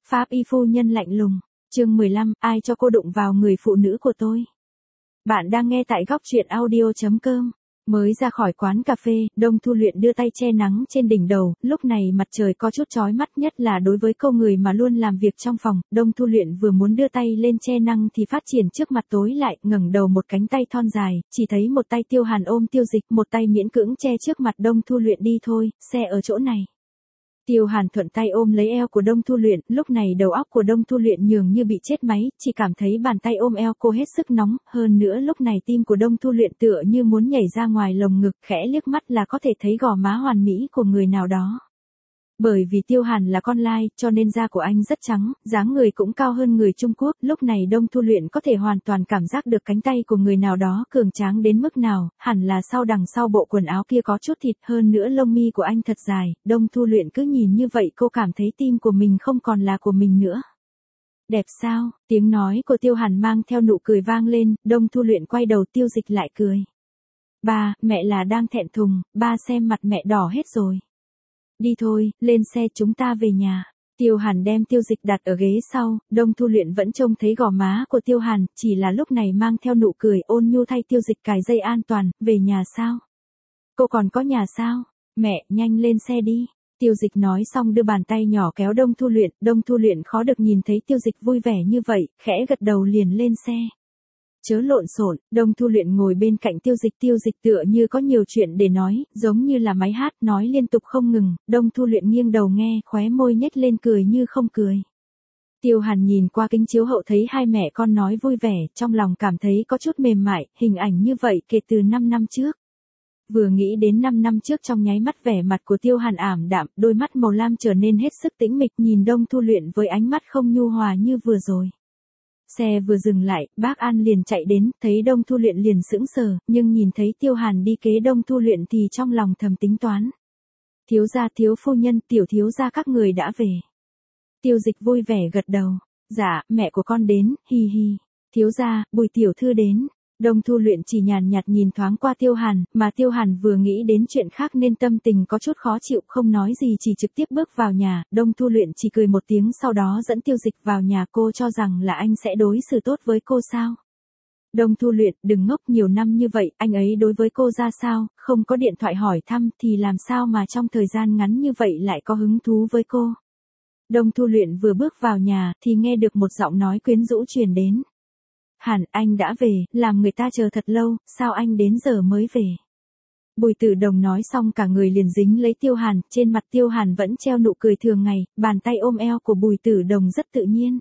Pháp y phu nhân lạnh lùng. Chương 15, ai cho cô đụng vào người phụ nữ của tôi? Bạn đang nghe tại góc truyện audio.com. Mới ra khỏi quán cà phê, Đông Thu Luyện đưa tay che nắng trên đỉnh đầu, lúc này mặt trời có chút chói mắt, nhất là đối với cô người mà luôn làm việc trong phòng. Đông Thu Luyện vừa muốn đưa tay lên che nắng thì phát triển trước mặt tối lại, ngẩng đầu một cánh tay thon dài, chỉ thấy một tay Tiêu Hàn ôm Tiêu Dịch, một tay miễn cưỡng che trước mặt Đông Thu Luyện. Đi thôi, xe ở chỗ này. Tiêu Hàn thuận tay ôm lấy eo của Đông Thu Luyện, lúc này đầu óc của Đông Thu Luyện nhường như bị chết máy, chỉ cảm thấy bàn tay ôm eo cô hết sức nóng, hơn nữa lúc này tim của Đông Thu Luyện tựa như muốn nhảy ra ngoài lồng ngực, khẽ liếc mắt là có thể thấy gò má hoàn mỹ của người nào đó. Bởi vì Tiêu Hàn là con lai, cho nên da của anh rất trắng, dáng người cũng cao hơn người Trung Quốc, lúc này Đông Thu Luyện có thể hoàn toàn cảm giác được cánh tay của người nào đó cường tráng đến mức nào, hẳn là đằng sau bộ quần áo kia có chút thịt, hơn nữa lông mi của anh thật dài. Đông Thu Luyện cứ nhìn như vậy cô cảm thấy tim của mình không còn là của mình nữa. Đẹp sao? Tiếng nói của Tiêu Hàn mang theo nụ cười vang lên, Đông Thu Luyện quay đầu, Tiêu Dịch lại cười. Ba, mẹ là đang thẹn thùng, ba xem mặt mẹ đỏ hết rồi. Đi thôi, lên xe chúng ta về nhà. Tiêu Hàn đem Tiêu Dịch đặt ở ghế sau, Đông Thu Luyện vẫn trông thấy gò má của Tiêu Hàn, chỉ là lúc này mang theo nụ cười ôn nhu thay Tiêu Dịch cài dây an toàn. Về nhà sao? Cô còn có nhà sao? Mẹ, nhanh lên xe đi. Tiêu Dịch nói xong đưa bàn tay nhỏ kéo Đông Thu Luyện khó được nhìn thấy Tiêu Dịch vui vẻ như vậy, khẽ gật đầu liền lên xe. Chớ lộn xộn. Đông Thu Luyện ngồi bên cạnh Tiêu Dịch tựa như có nhiều chuyện để nói, giống như là máy hát nói liên tục không ngừng. Đông Thu Luyện nghiêng đầu nghe, khóe môi nhếch lên cười như không cười. Tiêu Hàn nhìn qua kính chiếu hậu thấy hai mẹ con nói vui vẻ, trong lòng cảm thấy có chút mềm mại, hình ảnh như vậy kể từ 5 năm trước. Vừa nghĩ đến 5 năm trước, trong nháy mắt vẻ mặt của Tiêu Hàn ảm đạm, đôi mắt màu lam trở nên hết sức tĩnh mịch, nhìn Đông Thu Luyện với ánh mắt không nhu hòa như vừa rồi. Xe vừa dừng lại, bác An liền chạy đến, thấy Đông Thu Luyện liền sững sờ, nhưng nhìn thấy Tiêu Hàn đi kế Đông Thu Luyện thì trong lòng thầm tính toán. Thiếu gia, thiếu phu nhân, tiểu thiếu gia các người đã về. Tiêu Dịch vui vẻ gật đầu. Dạ, mẹ của con đến, hi hi. Thiếu gia, Bùi tiểu thư đến. Đông Thu Luyện chỉ nhàn nhạt nhìn thoáng qua Tiêu Hàn, mà Tiêu Hàn vừa nghĩ đến chuyện khác nên tâm tình có chút khó chịu, không nói gì chỉ trực tiếp bước vào nhà. Đông Thu Luyện chỉ cười một tiếng sau đó dẫn Tiêu Dịch vào nhà. Cô cho rằng là anh sẽ đối xử tốt với cô sao? Đông Thu Luyện, đừng ngốc, nhiều năm như vậy, anh ấy đối với cô ra sao, không có điện thoại hỏi thăm thì làm sao mà trong thời gian ngắn như vậy lại có hứng thú với cô? Đông Thu Luyện vừa bước vào nhà thì nghe được một giọng nói quyến rũ truyền đến. Hàn, anh đã về, làm người ta chờ thật lâu, sao anh đến giờ mới về? Bùi Tử Đồng nói xong cả người liền dính lấy Tiêu Hàn, trên mặt Tiêu Hàn vẫn treo nụ cười thường ngày, bàn tay ôm eo của Bùi Tử Đồng rất tự nhiên.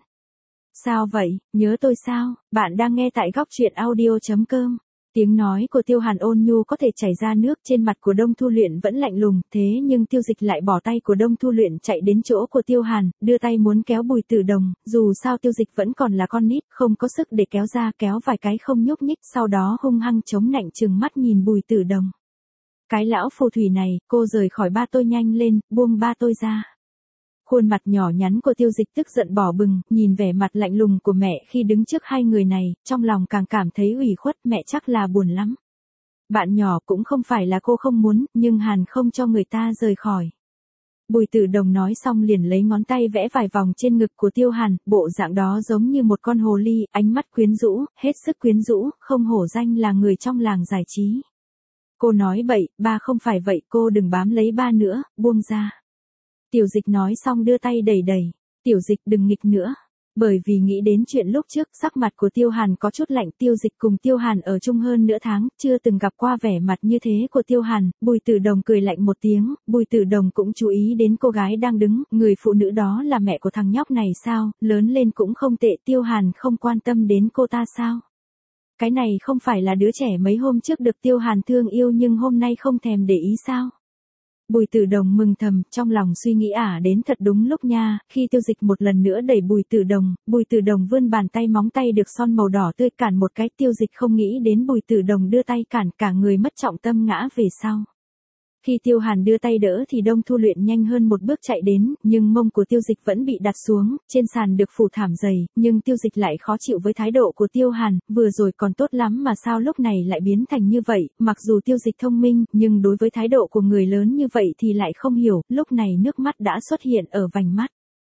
Sao vậy, nhớ tôi sao? Bạn đang nghe tại góc truyện audio.com. Tiếng nói của Tiêu Hàn ôn nhu có thể chảy ra nước, trên mặt của Đông Thu Luyện vẫn lạnh lùng, thế nhưng Tiêu Dịch lại bỏ tay của Đông Thu Luyện chạy đến chỗ của Tiêu Hàn, đưa tay muốn kéo Bùi Tử Đồng, dù sao Tiêu Dịch vẫn còn là con nít, không có sức để kéo ra, kéo vài cái không nhúc nhích, sau đó hung hăng chống nạnh trừng mắt nhìn Bùi Tử Đồng. Cái lão phù thủy này, cô rời khỏi ba tôi nhanh lên, buông ba tôi ra. Khuôn mặt nhỏ nhắn của Tiêu Dịch tức giận bỏ bừng, nhìn vẻ mặt lạnh lùng của mẹ khi đứng trước hai người này, trong lòng càng cảm thấy ủy khuất, mẹ chắc là buồn lắm. Bạn nhỏ cũng không phải là cô không muốn, nhưng Hàn không cho người ta rời khỏi. Bùi Tử Đồng nói xong liền lấy ngón tay vẽ vài vòng trên ngực của Tiêu Hàn, bộ dạng đó giống như một con hồ ly, ánh mắt quyến rũ, hết sức quyến rũ, không hổ danh là người trong làng giải trí. Cô nói bậy, ba không phải vậy, cô đừng bám lấy ba nữa, buông ra. Tiểu Dịch nói xong đưa tay đẩy đẩy. Tiểu Dịch đừng nghịch nữa. Bởi vì nghĩ đến chuyện lúc trước, sắc mặt của Tiêu Hàn có chút lạnh. Tiêu Dịch cùng Tiêu Hàn ở chung hơn nửa tháng, chưa từng gặp qua vẻ mặt như thế của Tiêu Hàn. Bùi Tử Đồng cười lạnh một tiếng, Bùi Tử Đồng cũng chú ý đến cô gái đang đứng, người phụ nữ đó là mẹ của thằng nhóc này sao, lớn lên cũng không tệ, Tiêu Hàn không quan tâm đến cô ta sao? Cái này không phải là đứa trẻ mấy hôm trước được Tiêu Hàn thương yêu nhưng hôm nay không thèm để ý sao? Bùi Tử Đồng mừng thầm, trong lòng suy nghĩ đến thật đúng lúc nha, khi Tiêu Dịch một lần nữa đẩy Bùi Tử Đồng vươn bàn tay móng tay được son màu đỏ tươi cản một cái, Tiêu Dịch không nghĩ đến Bùi Tử Đồng đưa tay cản, cả người mất trọng tâm ngã về sau. Khi Tiêu Hàn đưa tay đỡ thì Đông Thu Luyện nhanh hơn một bước chạy đến, nhưng mông của Tiêu Dịch vẫn bị đặt xuống, trên sàn được phủ thảm dày, nhưng Tiêu Dịch lại khó chịu với thái độ của Tiêu Hàn, vừa rồi còn tốt lắm mà sao lúc này lại biến thành như vậy, mặc dù Tiêu Dịch thông minh, nhưng đối với thái độ của người lớn như vậy thì lại không hiểu, lúc này nước mắt đã xuất hiện ở vành mắt.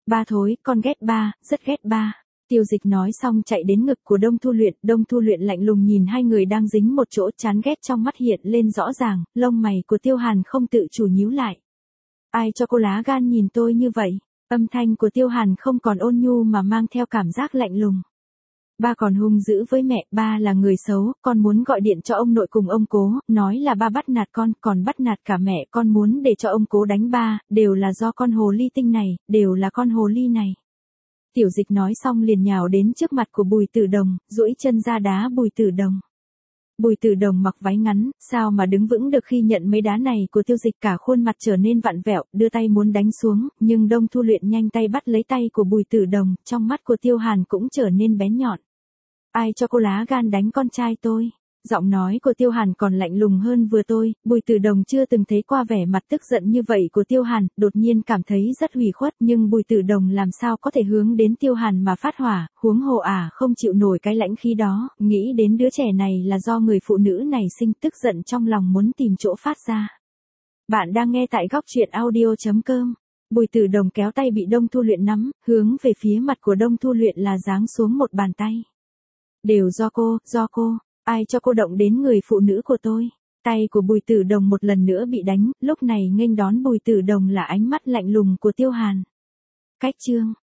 Ba thối, con ghét ba, rất ghét ba. Tiêu Dịch nói xong chạy đến ngực của Đông Thu Luyện lạnh lùng nhìn hai người đang dính một chỗ, chán ghét trong mắt hiện lên rõ ràng, lông mày của Tiêu Hàn không tự chủ nhíu lại. Ai cho cô lá gan nhìn tôi như vậy? Âm thanh của Tiêu Hàn không còn ôn nhu mà mang theo cảm giác lạnh lùng. Ba còn hung dữ với mẹ, ba là người xấu, con muốn gọi điện cho ông nội cùng ông cố, nói là ba bắt nạt con, còn bắt nạt cả mẹ, con muốn để cho ông cố đánh ba, đều là do con hồ ly tinh này, đều là con hồ ly này. Tiểu Dịch nói xong liền nhào đến trước mặt của Bùi Tử Đồng, duỗi chân ra đá Bùi Tử Đồng. Bùi Tử Đồng mặc váy ngắn, sao mà đứng vững được khi nhận mấy đá này của Tiêu Dịch, cả khuôn mặt trở nên vặn vẹo, đưa tay muốn đánh xuống, nhưng Đông Thu Luyện nhanh tay bắt lấy tay của Bùi Tử Đồng, trong mắt của Tiêu Hàn cũng trở nên bén nhọn. Ai cho cô lá gan đánh con trai tôi? Giọng nói của Tiêu Hàn còn lạnh lùng hơn vừa tôi, Bùi Tử Đồng chưa từng thấy qua vẻ mặt tức giận như vậy của Tiêu Hàn, đột nhiên cảm thấy rất ủy khuất, nhưng Bùi Tử Đồng làm sao có thể hướng đến Tiêu Hàn mà phát hỏa, huống hồ không chịu nổi cái lãnh khí đó, nghĩ đến đứa trẻ này là do người phụ nữ này sinh, tức giận trong lòng muốn tìm chỗ phát ra. Bạn đang nghe tại góc truyện audio.com. Bùi Tử Đồng kéo tay bị Đông Thu Luyện nắm, hướng về phía mặt của Đông Thu Luyện là giáng xuống một bàn tay. Đều do cô. Ai cho cô động đến người phụ nữ của tôi? Tay của Bùi Tử Đồng một lần nữa bị đánh, lúc này nghênh đón Bùi Tử Đồng là ánh mắt lạnh lùng của Tiêu Hàn. Cách chương